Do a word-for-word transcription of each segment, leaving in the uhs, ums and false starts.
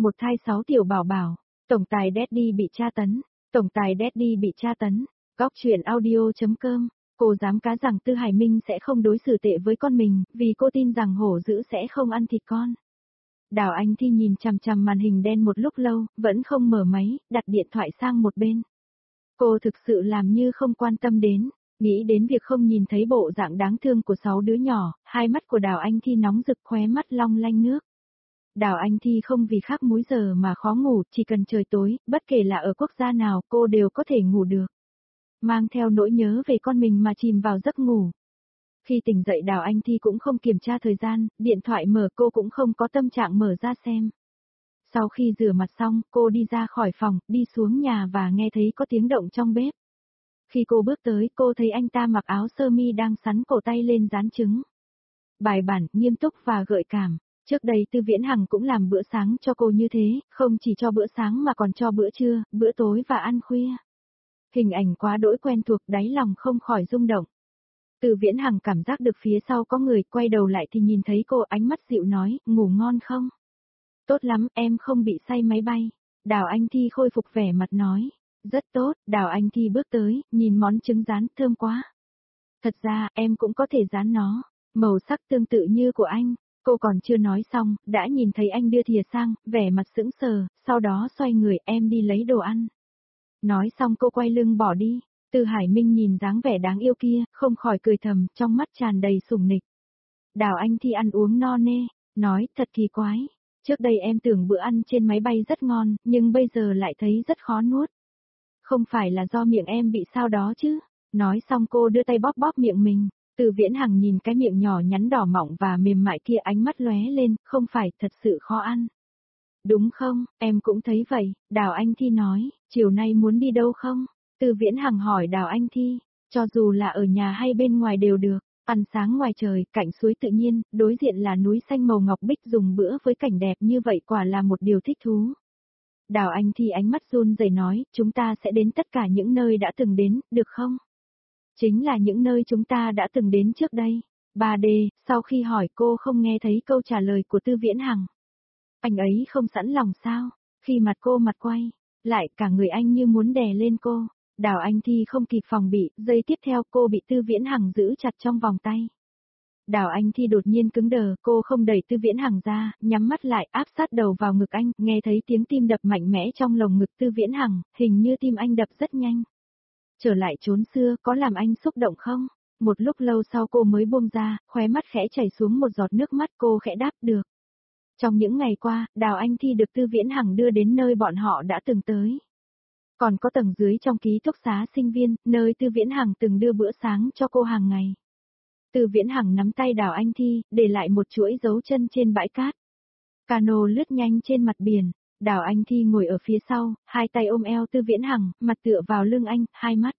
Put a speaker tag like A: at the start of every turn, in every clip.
A: một thai sáu tiểu bảo bảo, tổng tài Daddy bị tra tấn, tổng tài Daddy bị tra tấn, góc truyện audio.com, cô dám cá rằng Tư Hải Minh sẽ không đối xử tệ với con mình, vì cô tin rằng hổ dữ sẽ không ăn thịt con. Đào Anh Thi nhìn chằm chằm màn hình đen một lúc lâu, vẫn không mở máy, đặt điện thoại sang một bên. Cô thực sự làm như không quan tâm đến, nghĩ đến việc không nhìn thấy bộ dạng đáng thương của sáu đứa nhỏ, hai mắt của Đào Anh Thi nóng rực, khóe mắt long lanh nước. Đào Anh Thi không vì khác múi giờ mà khó ngủ, chỉ cần trời tối, bất kể là ở quốc gia nào cô đều có thể ngủ được. Mang theo nỗi nhớ về con mình mà chìm vào giấc ngủ. Khi tỉnh dậy Đào Anh Thi cũng không kiểm tra thời gian, điện thoại mở cô cũng không có tâm trạng mở ra xem. Sau khi rửa mặt xong, cô đi ra khỏi phòng, đi xuống nhà và nghe thấy có tiếng động trong bếp. Khi cô bước tới, cô thấy anh ta mặc áo sơ mi đang sắn cổ tay lên rán trứng. Bài bản, nghiêm túc và gợi cảm. Trước đây Tư Viễn Hằng cũng làm bữa sáng cho cô như thế, không chỉ cho bữa sáng mà còn cho bữa trưa, bữa tối và ăn khuya. Hình ảnh quá đỗi quen thuộc, đáy lòng không khỏi rung động. Tư Viễn Hằng cảm giác được phía sau có người, quay đầu lại thì nhìn thấy cô, ánh mắt dịu nói, ngủ ngon không? Tốt lắm, em không bị say máy bay. Đào Anh Thi khôi phục vẻ mặt nói. Rất tốt, Đào Anh Thi bước tới, nhìn món trứng rán, thơm quá. Thật ra, em cũng có thể rán nó, màu sắc tương tự như của anh. Cô còn chưa nói xong, đã nhìn thấy anh đưa thìa sang, vẻ mặt sững sờ, sau đó xoay người, em đi lấy đồ ăn. Nói xong cô quay lưng bỏ đi. Từ Hải Minh nhìn dáng vẻ đáng yêu kia, không khỏi cười thầm, trong mắt tràn đầy sủng nịch. Đào Anh Thi ăn uống no nê, nói, thật kỳ quái. Trước đây em tưởng bữa ăn trên máy bay rất ngon, nhưng bây giờ lại thấy rất khó nuốt. Không phải là do miệng em bị sao đó chứ. Nói xong cô đưa tay bóp bóp miệng mình. Từ Viễn Hằng nhìn cái miệng nhỏ nhắn đỏ mọng và mềm mại kia, ánh mắt lóe lên, không phải thật sự khó ăn. Đúng không, em cũng thấy vậy, Đào Anh Thi nói, chiều nay muốn đi đâu không? Từ Viễn Hằng hỏi Đào Anh Thi, cho dù là ở nhà hay bên ngoài đều được, ăn sáng ngoài trời, cạnh suối tự nhiên, đối diện là núi xanh màu ngọc bích, dùng bữa với cảnh đẹp như vậy quả là một điều thích thú. Đào Anh Thi ánh mắt run rẩy nói, chúng ta sẽ đến tất cả những nơi đã từng đến, được không? Chính là những nơi chúng ta đã từng đến trước đây. ba D, sau khi hỏi cô không nghe thấy câu trả lời của Tư Viễn Hằng. Anh ấy không sẵn lòng sao? Khi mặt cô mặt quay, lại cả người anh như muốn đè lên cô. Đào Anh Thi không kịp phòng bị, giây tiếp theo cô bị Tư Viễn Hằng giữ chặt trong vòng tay. Đào Anh Thi đột nhiên cứng đờ, cô không đẩy Tư Viễn Hằng ra, nhắm mắt lại, áp sát đầu vào ngực anh, nghe thấy tiếng tim đập mạnh mẽ trong lồng ngực Tư Viễn Hằng, hình như tim anh đập rất nhanh. Trở lại chốn xưa, có làm anh xúc động không? Một lúc lâu sau cô mới buông ra, khóe mắt khẽ chảy xuống một giọt nước mắt, cô khẽ đáp được. Trong những ngày qua, Đào Anh Thi được Tư Viễn Hằng đưa đến nơi bọn họ đã từng tới. Còn có tầng dưới trong ký túc xá sinh viên, nơi Tư Viễn Hằng từng đưa bữa sáng cho cô hàng ngày. Tư Viễn Hằng nắm tay Đào Anh Thi, để lại một chuỗi dấu chân trên bãi cát. Cano lướt nhanh trên mặt biển, Đào Anh Thi ngồi ở phía sau, hai tay ôm eo Tư Viễn Hằng, mặt tựa vào lưng anh, hai mắt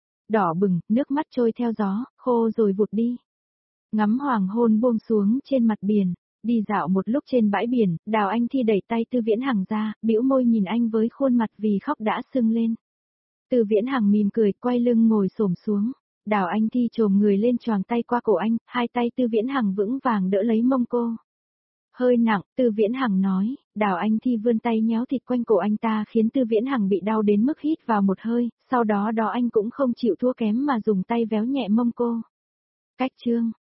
A: đỏ bừng, nước mắt trôi theo gió, khô rồi vụt đi. Ngắm hoàng hôn buông xuống trên mặt biển, đi dạo một lúc trên bãi biển, Đào Anh Thi đẩy tay Tư Viễn Hằng ra, bĩu môi nhìn anh với khuôn mặt vì khóc đã sưng lên. Tư Viễn Hằng mỉm cười, quay lưng ngồi xổm xuống. Đào Anh Thi chồm người lên choàng tay qua cổ anh, hai tay Tư Viễn Hằng vững vàng đỡ lấy mông cô. Hơi nặng, Tư Viễn Hằng nói, Đào Anh Thi vươn tay nhéo thịt quanh cổ anh ta khiến Tư Viễn Hằng bị đau đến mức hít vào một hơi, sau đó đó anh cũng không chịu thua kém mà dùng tay véo nhẹ mông cô. Cách chương